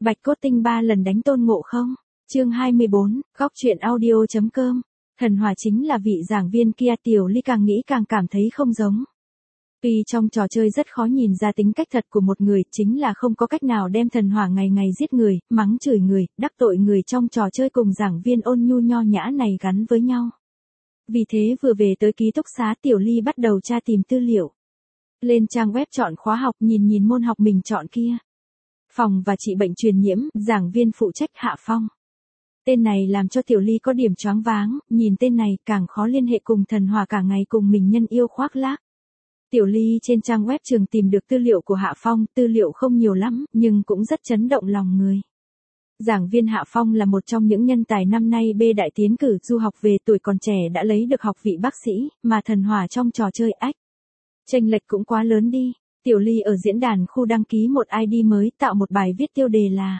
Bạch Cốt Tinh 3 lần đánh Tôn Ngộ Không. Chương 24, góc truyện audio.com. Thần hỏa chính là vị giảng viên kia, Tiểu Ly càng nghĩ càng cảm thấy không giống. Tuy trong trò chơi rất khó nhìn ra tính cách thật của một người, chính là không có cách nào đem thần hỏa ngày ngày giết người, mắng chửi người, đắc tội người trong trò chơi cùng giảng viên ôn nhu nho nhã này gắn với nhau. Vì thế vừa về tới ký túc xá, Tiểu Ly bắt đầu tra tìm tư liệu. Lên trang web chọn khóa học, nhìn môn học mình chọn kia. Phòng và trị bệnh truyền nhiễm, giảng viên phụ trách Hạ Phong. Tên này làm cho Tiểu Ly có điểm choáng váng, nhìn tên này càng khó liên hệ cùng thần hỏa cả ngày cùng mình nhân yêu khoác lác. Tiểu Ly trên trang web trường tìm được tư liệu của Hạ Phong, tư liệu không nhiều lắm, nhưng cũng rất chấn động lòng người. Giảng viên Hạ Phong là một trong những nhân tài năm nay B đại tiến cử du học về, tuổi còn trẻ đã lấy được học vị bác sĩ, mà thần hỏa trong trò chơi ách. Chênh lệch cũng quá lớn đi. Tiểu Ly ở diễn đàn khu đăng ký một ID mới, tạo một bài viết tiêu đề là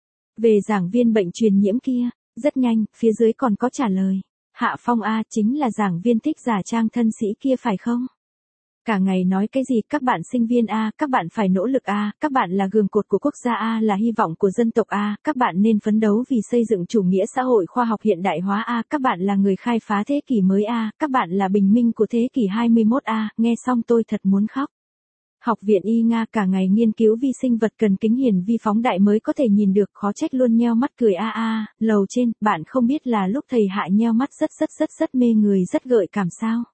về giảng viên bệnh truyền nhiễm kia. Rất nhanh, phía dưới còn có trả lời. Hạ Phong A, chính là giảng viên thích giả trang thân sĩ kia phải không? Cả ngày nói cái gì các bạn sinh viên A, các bạn phải nỗ lực A, các bạn là gường cột của quốc gia A, là hy vọng của dân tộc A, các bạn nên phấn đấu vì xây dựng chủ nghĩa xã hội khoa học hiện đại hóa A, các bạn là người khai phá thế kỷ mới A, các bạn là bình minh của thế kỷ 21 A, nghe xong tôi thật muốn khóc. Học viện Y Nga cả ngày nghiên cứu vi sinh vật cần kính hiển vi phóng đại mới có thể nhìn được, khó trách luôn nheo mắt cười a. Lầu trên, bạn không biết là lúc thầy Hạ nheo mắt rất mê người, rất gợi cảm sao?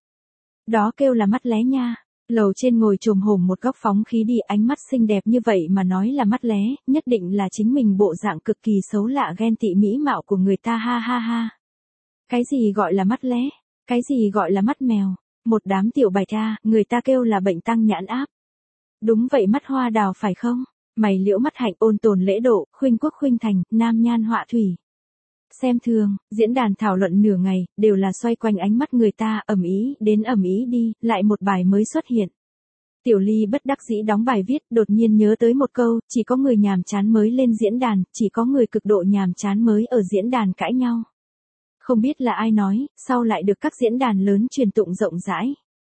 Đó kêu là mắt lé nha. Lầu trên ngồi chồm hổm một góc phóng khí đi, ánh mắt xinh đẹp như vậy mà nói là mắt lé, nhất định là chính mình bộ dạng cực kỳ xấu lạ ghen tị mỹ mạo của người ta ha. Cái gì gọi là mắt lé? Cái gì gọi là mắt mèo? Một đám tiểu bạch a, người ta kêu là bệnh tăng nhãn áp. Đúng vậy, mắt hoa đào phải không? Mày liễu mắt hạnh, ôn tồn lễ độ, khuynh quốc khuynh thành, nam nhan họa thủy. Xem thường, diễn đàn thảo luận nửa ngày, đều là xoay quanh ánh mắt người ta, ầm ĩ đến ầm ĩ đi, lại một bài mới xuất hiện. Tiểu Ly bất đắc dĩ đóng bài viết, đột nhiên nhớ tới một câu, chỉ có người nhàm chán mới lên diễn đàn, chỉ có người cực độ nhàm chán mới ở diễn đàn cãi nhau. Không biết là ai nói, sau lại được các diễn đàn lớn truyền tụng rộng rãi.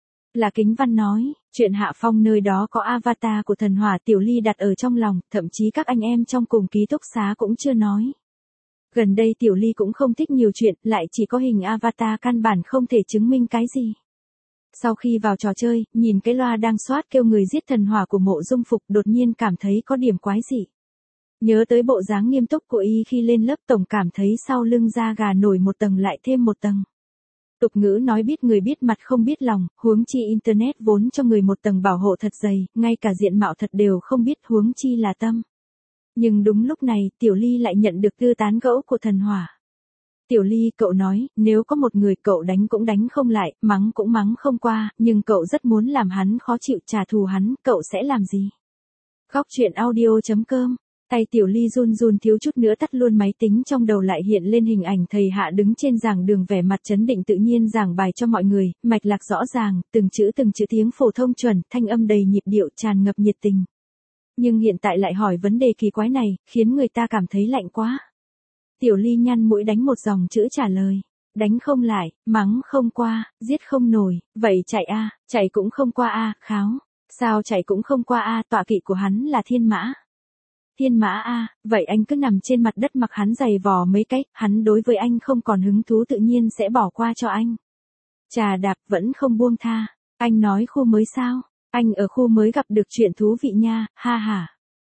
Là Kính Văn nói, chuyện Hạ Phong nơi đó có avatar của thần hỏa, Tiểu Ly đặt ở trong lòng, thậm chí các anh em trong cùng ký túc xá cũng chưa nói. Gần đây Tiểu Ly cũng không thích nhiều chuyện, lại chỉ có hình avatar căn bản không thể chứng minh cái gì. Sau khi vào trò chơi, nhìn cái loa đang soát kêu người giết thần hỏa của Mộ Dung Phục, đột nhiên cảm thấy có điểm quái dị. Nhớ tới bộ dáng nghiêm túc của y khi lên lớp, tổng cảm thấy sau lưng da gà nổi một tầng lại thêm một tầng. Tục ngữ nói biết người biết mặt không biết lòng, huống chi internet vốn cho người một tầng bảo hộ thật dày, ngay cả diện mạo thật đều không biết, huống chi là tâm. Nhưng đúng lúc này, Tiểu Ly lại nhận được tư tán gẫu của thần hỏa. Tiểu Ly, cậu nói, nếu có một người cậu đánh cũng đánh không lại, mắng cũng mắng không qua, nhưng cậu rất muốn làm hắn khó chịu, trả thù hắn, cậu sẽ làm gì? Góc truyện audio.com. Tay Tiểu Ly run thiếu chút nữa tắt luôn máy tính, trong đầu lại hiện lên hình ảnh thầy Hạ đứng trên giảng đường vẻ mặt trấn định tự nhiên giảng bài cho mọi người, mạch lạc rõ ràng, từng chữ tiếng phổ thông chuẩn, thanh âm đầy nhịp điệu, tràn ngập nhiệt tình. Nhưng hiện tại lại hỏi vấn đề kỳ quái này, khiến người ta cảm thấy lạnh quá. Tiểu Ly nhăn mũi đánh một dòng chữ trả lời. Đánh không lại, mắng không qua, giết không nổi, vậy chạy a, chạy cũng không qua a, kháo. Sao chạy cũng không qua a, tọa kỵ của hắn là thiên mã. Thiên mã a, vậy anh cứ nằm trên mặt đất mặc hắn giày vò mấy cái, hắn đối với anh không còn hứng thú tự nhiên sẽ bỏ qua cho anh. Chà đạp vẫn không buông tha. Anh nói khu mới sao? Anh ở khu mới gặp được chuyện thú vị nha, ha ha.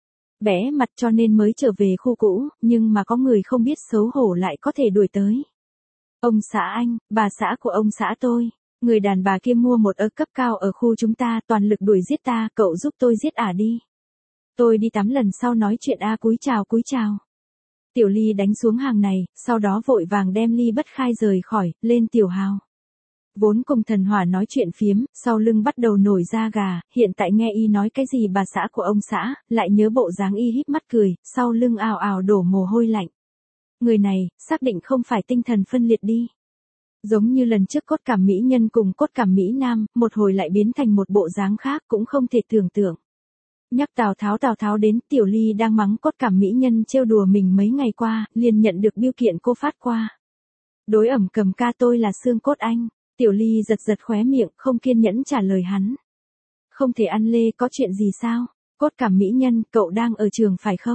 Bé mặt cho nên mới trở về khu cũ, nhưng mà có người không biết xấu hổ lại có thể đuổi tới. Ông xã anh, bà xã của ông xã tôi, người đàn bà kia mua một cấp cao ở khu chúng ta, toàn lực đuổi giết ta, cậu giúp tôi giết ả đi. Tôi đi tắm lần sau nói chuyện a, cúi chào. Tiểu Ly đánh xuống hàng này, sau đó vội vàng đem ly bất khai rời khỏi, lên Tiểu Hào. Vốn cùng thần hỏa nói chuyện phiếm, sau lưng bắt đầu nổi da gà, hiện tại nghe y nói cái gì bà xã của ông xã, lại nhớ bộ dáng y híp mắt cười, sau lưng ào ào đổ mồ hôi lạnh. Người này, xác định không phải tinh thần phân liệt đi. Giống như lần trước cốt cảm mỹ nhân cùng cốt cảm mỹ nam, một hồi lại biến thành một bộ dáng khác, cũng không thể tưởng tượng. Nhắc Tào Tháo đến, Tiểu Ly đang mắng cốt cảm mỹ nhân trêu đùa mình mấy ngày qua, liền nhận được bưu kiện cô phát qua. Đối ẩm cầm ca, tôi là xương cốt anh. Tiểu Ly giật khóe miệng, không kiên nhẫn trả lời hắn. Không thể ăn lê, có chuyện gì sao? Cốt cảm mỹ nhân, cậu đang ở trường phải không?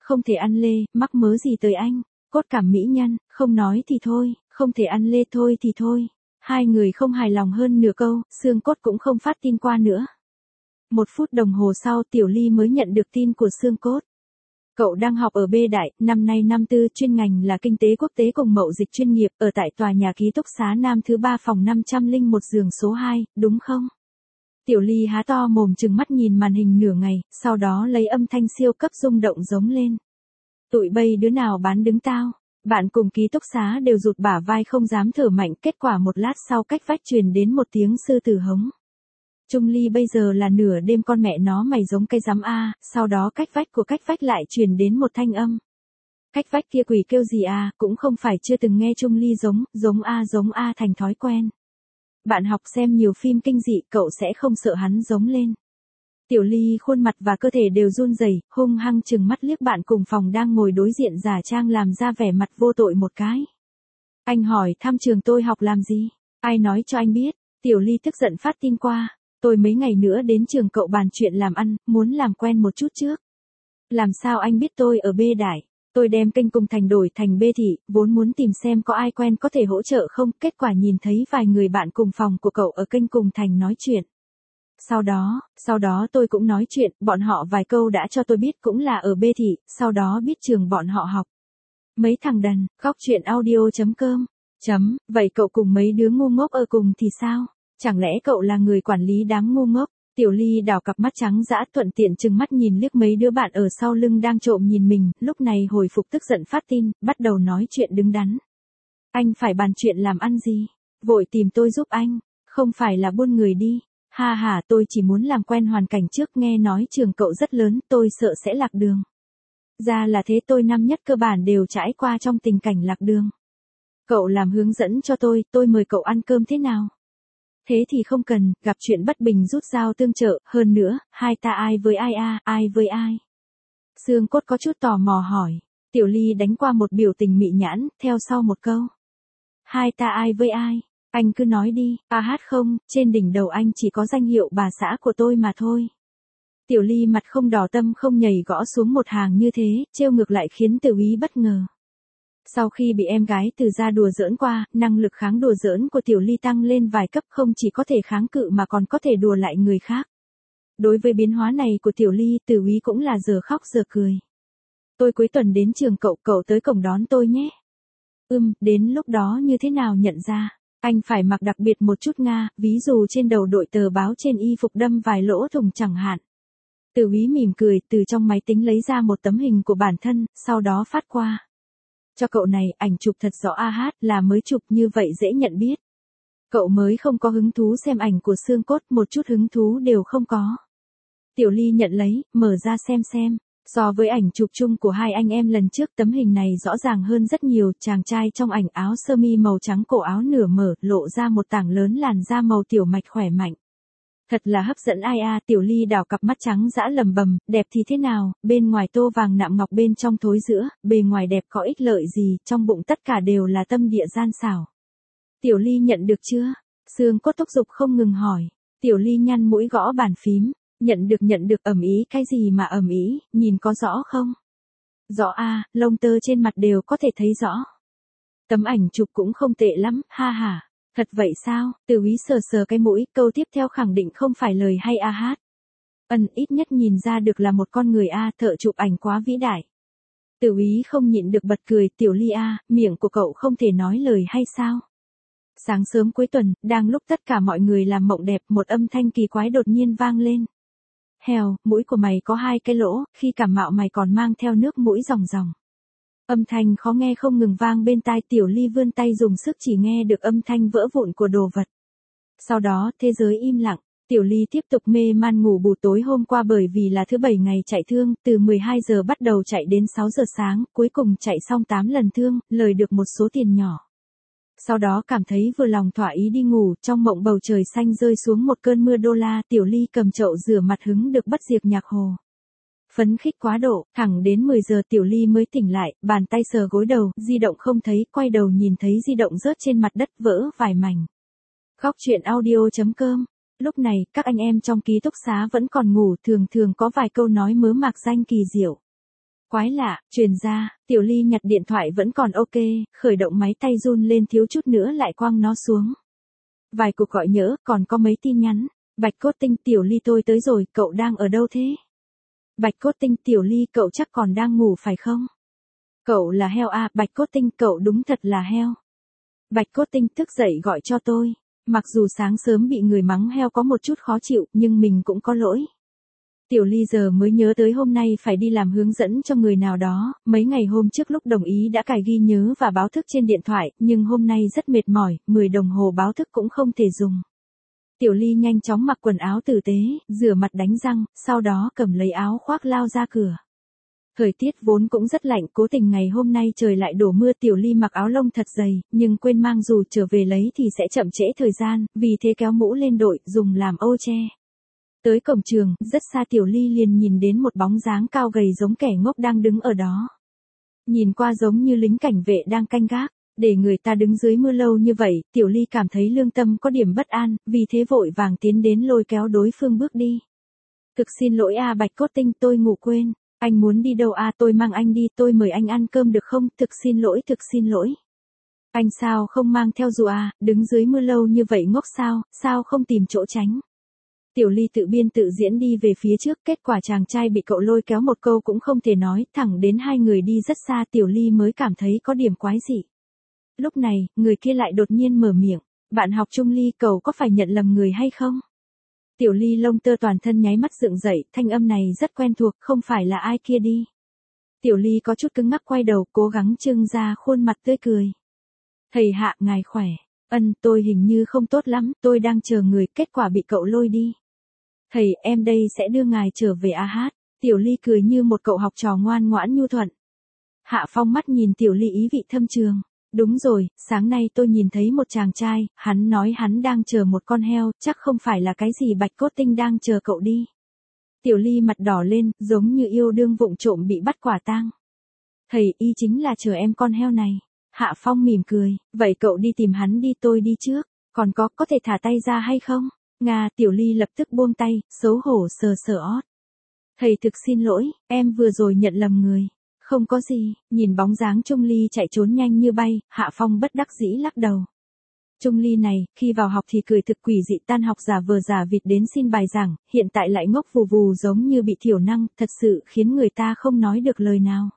không thể ăn lê, mắc mớ gì tới anh, cốt cảm mỹ nhân, không nói thì thôi, không thể ăn lê thôi thì thôi. Hai người không hài lòng hơn nửa câu, Xương Cốt cũng không phát tin qua nữa. 1 phút đồng hồ sau Tiểu Ly mới nhận được tin của Xương Cốt. Cậu đang học ở B Đại, năm nay năm tư, chuyên ngành là Kinh tế Quốc tế cùng Mậu Dịch chuyên nghiệp, ở tại tòa nhà ký túc xá Nam thứ 3 phòng 501 giường số 2, đúng không? Tiểu Ly há to mồm trừng mắt nhìn màn hình nửa ngày, sau đó lấy âm thanh siêu cấp rung động giống lên. Tụi bây đứa nào bán đứng tao? Bạn cùng ký túc xá đều rụt bả vai không dám thở mạnh, kết quả một lát sau cách vách truyền đến một tiếng sư tử hống. Trung Ly bây giờ là nửa đêm con mẹ nó mày giống cây rắm a, sau đó cách vách lại truyền đến một thanh âm. Cách vách kia quỷ kêu gì a, cũng không phải chưa từng nghe Trung Ly giống a thành thói quen. Bạn học xem nhiều phim kinh dị, cậu sẽ không sợ hắn giống lên. Tiểu Ly khuôn mặt và cơ thể đều run rẩy, hung hăng trừng mắt liếc bạn cùng phòng đang ngồi đối diện giả trang làm ra vẻ mặt vô tội một cái. Anh hỏi thăm trường tôi học làm gì? Ai nói cho anh biết? Tiểu Ly tức giận phát tin qua. Tôi mấy ngày nữa đến trường cậu bàn chuyện làm ăn, muốn làm quen một chút trước. Làm sao anh biết tôi ở B Đại? Tôi đem kênh cùng thành đổi thành B Thị, vốn muốn tìm xem có ai quen có thể hỗ trợ không, kết quả nhìn thấy vài người bạn cùng phòng của cậu ở kênh cùng thành nói chuyện. Sau đó tôi cũng nói chuyện, bọn họ vài câu đã cho tôi biết cũng là ở B Thị, sau đó biết trường bọn họ học. Mấy thằng đần, góc chuyện audio.com. Vậy cậu cùng mấy đứa ngu ngốc ở cùng thì sao? Chẳng lẽ cậu là người quản lý đám ngu ngốc? Tiểu Ly đảo cặp mắt trắng dã thuận tiện trừng mắt nhìn liếc mấy đứa bạn ở sau lưng đang trộm nhìn mình, lúc này hồi phục tức giận phát tin, bắt đầu nói chuyện đứng đắn. Anh phải bàn chuyện làm ăn gì? Vội tìm tôi giúp anh, không phải là buôn người đi. Ha ha, tôi chỉ muốn làm quen hoàn cảnh trước, nghe nói trường cậu rất lớn, tôi sợ sẽ lạc đường. Ra là thế, tôi năm nhất cơ bản đều trải qua trong tình cảnh lạc đường. Cậu làm hướng dẫn cho tôi mời cậu ăn cơm thế nào? Thế thì không cần, gặp chuyện bất bình rút dao tương trợ, hơn nữa, hai ta ai với ai a, ai với ai? Xương Cốt có chút tò mò hỏi. Tiểu Ly đánh qua một biểu tình mị nhãn, theo sau một câu. Hai ta ai với ai? Anh cứ nói đi, hát không, trên đỉnh đầu anh chỉ có danh hiệu bà xã của tôi mà thôi. Tiểu Ly mặt không đỏ tâm không nhảy gõ xuống một hàng như thế, trêu ngược lại khiến Từ Úy bất ngờ. Sau khi bị em gái Từ gia đùa giỡn qua, năng lực kháng đùa giỡn của Tiểu Ly tăng lên vài cấp, không chỉ có thể kháng cự mà còn có thể đùa lại người khác. Đối với biến hóa này của Tiểu Ly, Từ Úy cũng là giờ khóc giờ cười. Tôi cuối tuần đến trường cậu tới cổng đón tôi nhé. Đến lúc đó như thế nào nhận ra? Anh phải mặc đặc biệt một chút Nga, ví dụ trên đầu đội tờ báo, trên y phục đâm vài lỗ thủng chẳng hạn. Từ Úy mỉm cười, từ trong máy tính lấy ra một tấm hình của bản thân, sau đó phát qua. Cho cậu này, ảnh chụp thật rõ là mới chụp, như vậy dễ nhận biết. Cậu mới không có hứng thú xem ảnh của Xương Cốt, một chút hứng thú đều không có. Tiểu Ly nhận lấy, mở ra xem. So với ảnh chụp chung của hai anh em lần trước, tấm hình này rõ ràng hơn rất nhiều. Chàng trai trong ảnh áo sơ mi màu trắng, cổ áo nửa mở, lộ ra một tảng lớn làn da màu tiểu mạch khỏe mạnh. Thật là hấp dẫn ai a. Tiểu Ly đảo cặp mắt trắng dã lầm bầm, đẹp thì thế nào, bên ngoài tô vàng nạm ngọc, bên trong thối giữa, bề ngoài đẹp có ích lợi gì, trong bụng tất cả đều là tâm địa gian xảo. Tiểu Ly nhận được chưa? Xương Cốt thúc giục không ngừng hỏi. Tiểu Ly nhăn mũi gõ bàn phím. Nhận được, ầm ý, cái gì mà ầm ý, nhìn có rõ không? Rõ a, lông tơ trên mặt đều có thể thấy rõ. Tấm ảnh chụp cũng không tệ lắm, ha ha. Thật vậy sao? Từ Úy sờ cái mũi, câu tiếp theo khẳng định không phải lời hay hát. Ít nhất nhìn ra được là một con người thợ chụp ảnh quá vĩ đại. Từ Úy không nhịn được bật cười, Tiểu Ly miệng của cậu không thể nói lời hay sao? Sáng sớm cuối tuần, đang lúc tất cả mọi người làm mộng đẹp, một âm thanh kỳ quái đột nhiên vang lên. Hèo, mũi của mày có 2 cái lỗ, khi cảm mạo mày còn mang theo nước mũi ròng ròng. Âm thanh khó nghe không ngừng vang bên tai. Tiểu Ly vươn tay dùng sức chỉ nghe được âm thanh vỡ vụn của đồ vật. Sau đó, thế giới im lặng. Tiểu Ly tiếp tục mê man ngủ bù. Tối hôm qua bởi vì là thứ 7 ngày chạy thương, từ 12 giờ bắt đầu chạy đến 6 giờ sáng, cuối cùng chạy xong 8 lần thương, lời được một số tiền nhỏ. Sau đó cảm thấy vừa lòng thỏa ý đi ngủ, trong mộng bầu trời xanh rơi xuống một cơn mưa đô la. Tiểu Ly cầm chậu rửa mặt hứng được bất diệt nhạc hồ. Phấn khích quá độ, thẳng đến 10 giờ Tiểu Ly mới tỉnh lại, bàn tay sờ gối đầu, di động không thấy, quay đầu nhìn thấy di động rớt trên mặt đất vỡ vài mảnh. Góc chuyện audio.com. Lúc này, các anh em trong ký túc xá vẫn còn ngủ, thường có vài câu nói mớ mạc danh kỳ diệu. Quái lạ, truyền ra, Tiểu Ly nhặt điện thoại vẫn còn ok, khởi động máy tay run lên thiếu chút nữa lại quăng nó xuống. Vài cuộc gọi nhỡ, còn có mấy tin nhắn. Bạch Cốt Tinh, Tiểu Ly tôi tới rồi, cậu đang ở đâu thế? Bạch Cốt Tinh, Tiểu Ly cậu chắc còn đang ngủ phải không? Cậu là heo à, Bạch Cốt Tinh cậu đúng thật là heo. Bạch Cốt Tinh thức dậy gọi cho tôi. Mặc dù sáng sớm bị người mắng heo có một chút khó chịu, nhưng mình cũng có lỗi. Tiểu Ly giờ mới nhớ tới hôm nay phải đi làm hướng dẫn cho người nào đó, mấy ngày hôm trước lúc đồng ý đã cài ghi nhớ và báo thức trên điện thoại, nhưng hôm nay rất mệt mỏi, 10 đồng hồ báo thức cũng không thể dùng. Tiểu Ly nhanh chóng mặc quần áo tử tế, rửa mặt đánh răng, sau đó cầm lấy áo khoác lao ra cửa. Thời tiết vốn cũng rất lạnh, cố tình ngày hôm nay trời lại đổ mưa. Tiểu Ly mặc áo lông thật dày, nhưng quên mang dù trở về lấy thì sẽ chậm trễ thời gian, vì thế kéo mũ lên đội, dùng làm ô che. Tới cổng trường, rất xa Tiểu Ly liền nhìn đến một bóng dáng cao gầy giống kẻ ngốc đang đứng ở đó. Nhìn qua giống như lính cảnh vệ đang canh gác. Để người ta đứng dưới mưa lâu như vậy, Tiểu Ly cảm thấy lương tâm có điểm bất an, vì thế vội vàng tiến đến lôi kéo đối phương bước đi. Thực xin lỗi à Bạch Cốt Tinh, tôi ngủ quên. Anh muốn đi đâu à, tôi mang anh đi, tôi mời anh ăn cơm được không? Thực xin lỗi, thực xin lỗi. Anh sao không mang theo dù à, đứng dưới mưa lâu như vậy ngốc sao không tìm chỗ tránh. Tiểu Ly tự biên tự diễn đi về phía trước, kết quả chàng trai bị cậu lôi kéo một câu cũng không thể nói, thẳng đến hai người đi rất xa Tiểu Ly mới cảm thấy có điểm quái dị. Lúc này, người kia lại đột nhiên mở miệng, bạn học chung Ly, cậu có phải nhận lầm người hay không? Tiểu Ly lông tơ toàn thân nháy mắt dựng dậy, thanh âm này rất quen thuộc, không phải là ai kia đi. Tiểu Ly có chút cứng ngắc quay đầu, cố gắng trưng ra khuôn mặt tươi cười. Thầy Hạ, ngài khỏe. Tôi hình như không tốt lắm, tôi đang chờ người, kết quả bị cậu lôi đi. Thầy, em đây sẽ đưa ngài trở về a hát. Tiểu Ly cười như một cậu học trò ngoan ngoãn nhu thuận. Hạ Phong mắt nhìn Tiểu Ly ý vị thâm trường. Đúng rồi, sáng nay tôi nhìn thấy một chàng trai, hắn nói hắn đang chờ một con heo, chắc không phải là cái gì Bạch Cốt Tinh đang chờ cậu đi. Tiểu Ly mặt đỏ lên, giống như yêu đương vụng trộm bị bắt quả tang. Thầy, y chính là chờ em con heo này. Hạ Phong mỉm cười, vậy cậu đi tìm hắn đi, tôi đi trước. Còn có thể thả tay ra hay không? Nga, Tiểu Ly lập tức buông tay, xấu hổ sờ sờ ót. Thầy thực xin lỗi, em vừa rồi nhận lầm người. Không có gì, nhìn bóng dáng Trung Ly chạy trốn nhanh như bay, Hạ Phong bất đắc dĩ lắc đầu. Trung Ly này, khi vào học thì cười thực quỷ dị, tan học giả vờ giả vịt đến xin bài giảng, hiện tại lại ngốc vù vù giống như bị thiểu năng, thật sự khiến người ta không nói được lời nào.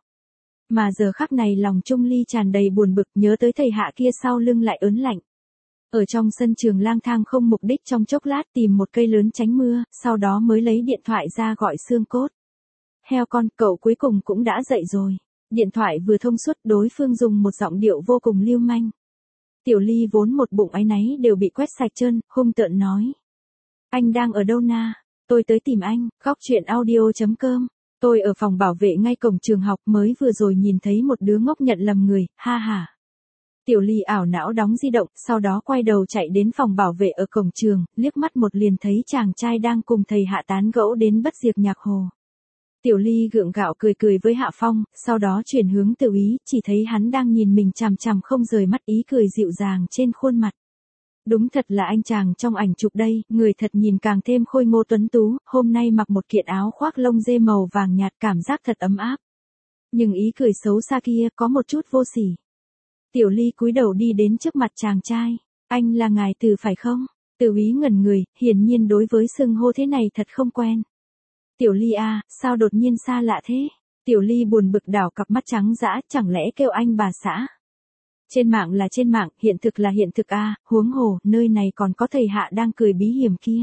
Mà giờ khắc này lòng Trung Ly tràn đầy buồn bực, nhớ tới thầy Hạ kia sau lưng lại ớn lạnh. Ở trong sân trường lang thang không mục đích trong chốc lát tìm một cây lớn tránh mưa, sau đó mới lấy điện thoại ra gọi Xương Cốt. Heo con, cậu cuối cùng cũng đã dậy rồi. Điện thoại vừa thông suốt, đối phương dùng một giọng điệu vô cùng lưu manh. Tiểu Ly vốn một bụng áy náy đều bị quét sạch trơn, hung tợn nói. Anh đang ở đâu na? Tôi tới tìm anh, góc chuyện audio.com. Tôi ở phòng bảo vệ ngay cổng trường học, mới vừa rồi nhìn thấy một đứa ngốc nhận lầm người, ha ha. Tiểu Ly ảo não đóng di động, sau đó quay đầu chạy đến phòng bảo vệ ở cổng trường, liếc mắt một liền thấy chàng trai đang cùng thầy Hạ tán gẫu đến bất diệt nhạc hồ. Tiểu Ly gượng gạo cười cười với Hạ Phong, sau đó chuyển hướng Tiểu Ý, chỉ thấy hắn đang nhìn mình chằm chằm không rời mắt, ý cười dịu dàng trên khuôn mặt. Đúng thật là anh chàng trong ảnh chụp đây, người thật nhìn càng thêm khôi ngô tuấn tú, hôm nay mặc một kiện áo khoác lông dê màu vàng nhạt, cảm giác thật ấm áp. Nhưng ý cười xấu xa kia có một chút vô sỉ. Tiểu Ly cúi đầu đi đến trước mặt chàng trai. Anh là ngài Từ phải không? Tiểu Ý ngẩn người, hiển nhiên đối với xưng hô thế này thật không quen. Tiểu Ly à, sao đột nhiên xa lạ thế? Tiểu Ly buồn bực đảo cặp mắt trắng dã, chẳng lẽ kêu anh bà xã? Trên mạng là trên mạng, hiện thực là hiện thực à, huống hồ, nơi này còn có thầy Hạ đang cười bí hiểm kia.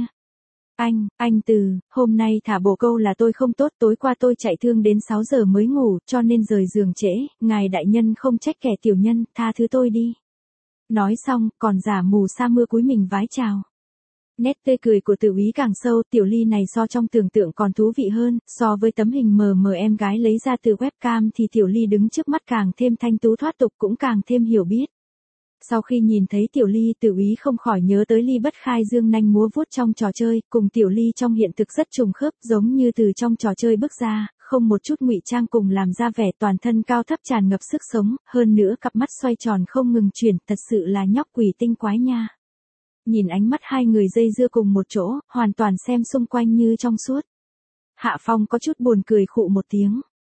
Anh Từ, hôm nay thả bồ câu là tôi không tốt, tối qua tôi chạy thương đến 6 giờ mới ngủ, cho nên rời giường trễ, ngài đại nhân không trách kẻ tiểu nhân, tha thứ tôi đi. Nói xong, còn giả mù sa mưa cúi mình vái chào. Nét tươi cười của Tiểu Ý càng sâu, Tiểu Ly này so trong tưởng tượng còn thú vị hơn, so với tấm hình mờ mờ em gái lấy ra từ webcam thì Tiểu Ly đứng trước mắt càng thêm thanh tú thoát tục, cũng càng thêm hiểu biết. Sau khi nhìn thấy Tiểu Ly, Tiểu Ý không khỏi nhớ tới Ly Bất Khai dương nanh múa vuốt trong trò chơi, cùng Tiểu Ly trong hiện thực rất trùng khớp, giống như từ trong trò chơi bước ra, không một chút ngụy trang, cùng làm ra vẻ toàn thân cao thấp tràn ngập sức sống, hơn nữa cặp mắt xoay tròn không ngừng chuyển, thật sự là nhóc quỷ tinh quái nha. Nhìn ánh mắt hai người dây dưa cùng một chỗ, hoàn toàn xem xung quanh như trong suốt. Hạ Phong có chút buồn cười khụ một tiếng.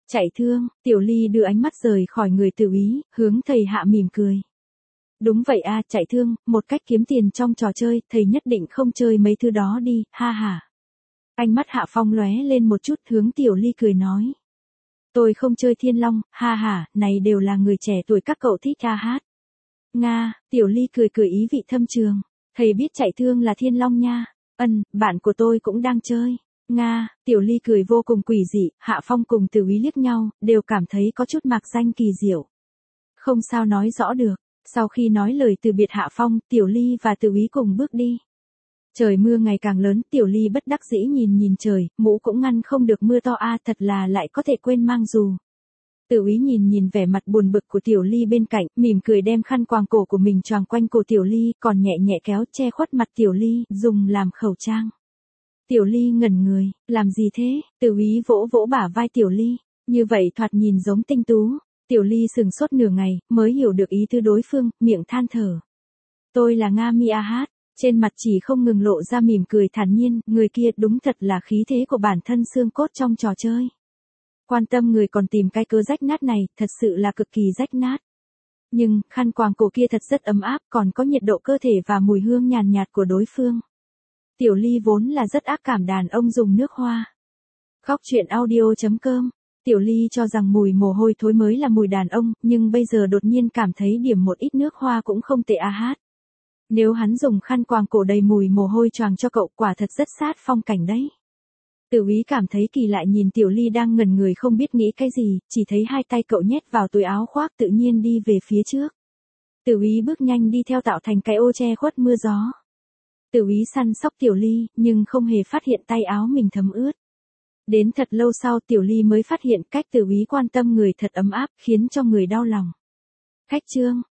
Chạy thương, Tiểu Ly đưa ánh mắt rời khỏi người Từ Úy, hướng thầy Hạ mỉm cười. Đúng vậy a, chạy thương, một cách kiếm tiền trong trò chơi, thầy nhất định không chơi mấy thứ đó đi, ha ha. Ánh mắt Hạ Phong lóe lên một chút, hướng Tiểu Ly cười nói. Tôi không chơi Thiên Long, ha ha, này đều là người trẻ tuổi các cậu thích ca hát. Nga, Tiểu Ly cười cười ý vị thâm trường. Thầy biết chạy thương là Thiên Long nha. Bạn của tôi cũng đang chơi. Nga, Tiểu Ly cười vô cùng quỷ dị, Hạ Phong cùng Từ Úy liếc nhau, đều cảm thấy có chút mạc danh kỳ diệu. Không sao nói rõ được. Sau khi nói lời từ biệt Hạ Phong, Tiểu Ly và Từ Úy cùng bước đi. Trời mưa ngày càng lớn, Tiểu Ly bất đắc dĩ nhìn trời, mũ cũng ngăn không được mưa to a, thật là lại có thể quên mang dù. Từ Úy nhìn vẻ mặt buồn bực của Tiểu Ly bên cạnh, mỉm cười đem khăn quàng cổ của mình choàng quanh cổ Tiểu Ly, còn nhẹ nhẹ kéo che khuất mặt Tiểu Ly, dùng làm khẩu trang. Tiểu Ly ngẩn người, làm gì thế? Từ Úy vỗ vỗ bả vai Tiểu Ly, như vậy thoạt nhìn giống tinh tú. Tiểu Ly sừng sốt nửa ngày, mới hiểu được ý tứ đối phương, miệng than thở. Tôi là Nga Mi A Hát, trên mặt chỉ không ngừng lộ ra mỉm cười thản nhiên, người kia đúng thật là khí thế của bản thân xương cốt trong trò chơi. Quan tâm người còn tìm cái cơ rách nát này, thật sự là cực kỳ rách nát. Nhưng, khăn quàng cổ kia thật rất ấm áp, còn có nhiệt độ cơ thể và mùi hương nhàn nhạt của đối phương. Tiểu Ly vốn là rất ác cảm đàn ông dùng nước hoa. Góc truyện audio.com. Tiểu Ly cho rằng mùi mồ hôi thối mới là mùi đàn ông, nhưng bây giờ đột nhiên cảm thấy điểm một ít nước hoa cũng không tệ a hát. Nếu hắn dùng khăn quàng cổ đầy mùi mồ hôi choàng cho cậu, quả thật rất sát phong cảnh đấy. Từ Úy cảm thấy kỳ lạ nhìn Tiểu Ly đang ngẩn người không biết nghĩ cái gì, chỉ thấy hai tay cậu nhét vào túi áo khoác tự nhiên đi về phía trước. Từ Úy bước nhanh đi theo tạo thành cái ô che khuất mưa gió. Từ Úy săn sóc Tiểu Ly, nhưng không hề phát hiện tay áo mình thấm ướt. Đến thật lâu sau Tiểu Ly mới phát hiện cách Từ Úy quan tâm người thật ấm áp, khiến cho người đau lòng. Khách trương,